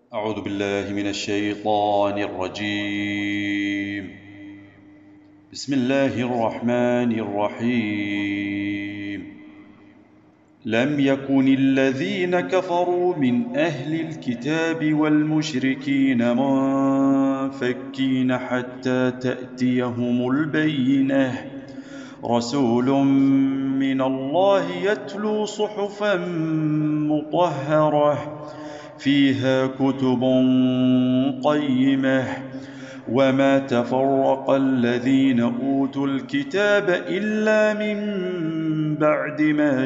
أعوذ بالله من الشيطان الرجيم. بسم الله الرحمن الرحيم. لم يكن الذين كفروا من أهل الكتاب والمشركين منفكين حتى تأتيهم البينة، رسول من الله يتلو صحفا مطهرة فيها كتب قيمة. وما تفرق الذين أوتوا الكتاب إلا من بعد ما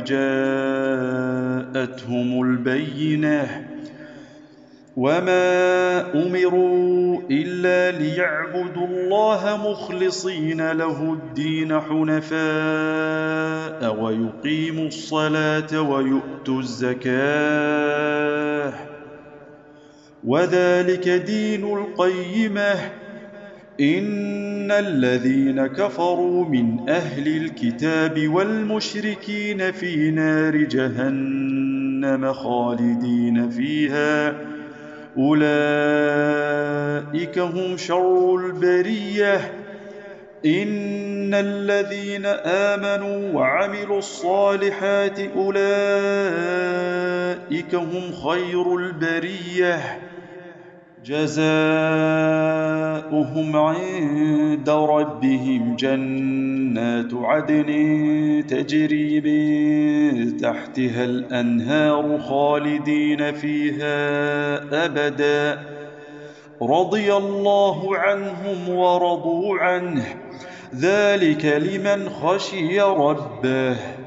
جاءتهم البينة. وما أمروا إلا ليعبدوا الله مخلصين له الدين حنفاء ويقيموا الصلاة ويؤتوا الزكاة، وذلك دين القيمة. إن الذين كفروا من أهل الكتاب والمشركين في نار جهنم خالدين فيها، أولئك هم شر البرية. إن الذين آمنوا وعملوا الصالحات أولئك هم خير البرية، جزاؤهم عند ربهم جنات عدن تجري من تحتها الأنهار خالدين فيها أبدا، رضي الله عنهم ورضوا عنه، ذلك لمن خشي ربه.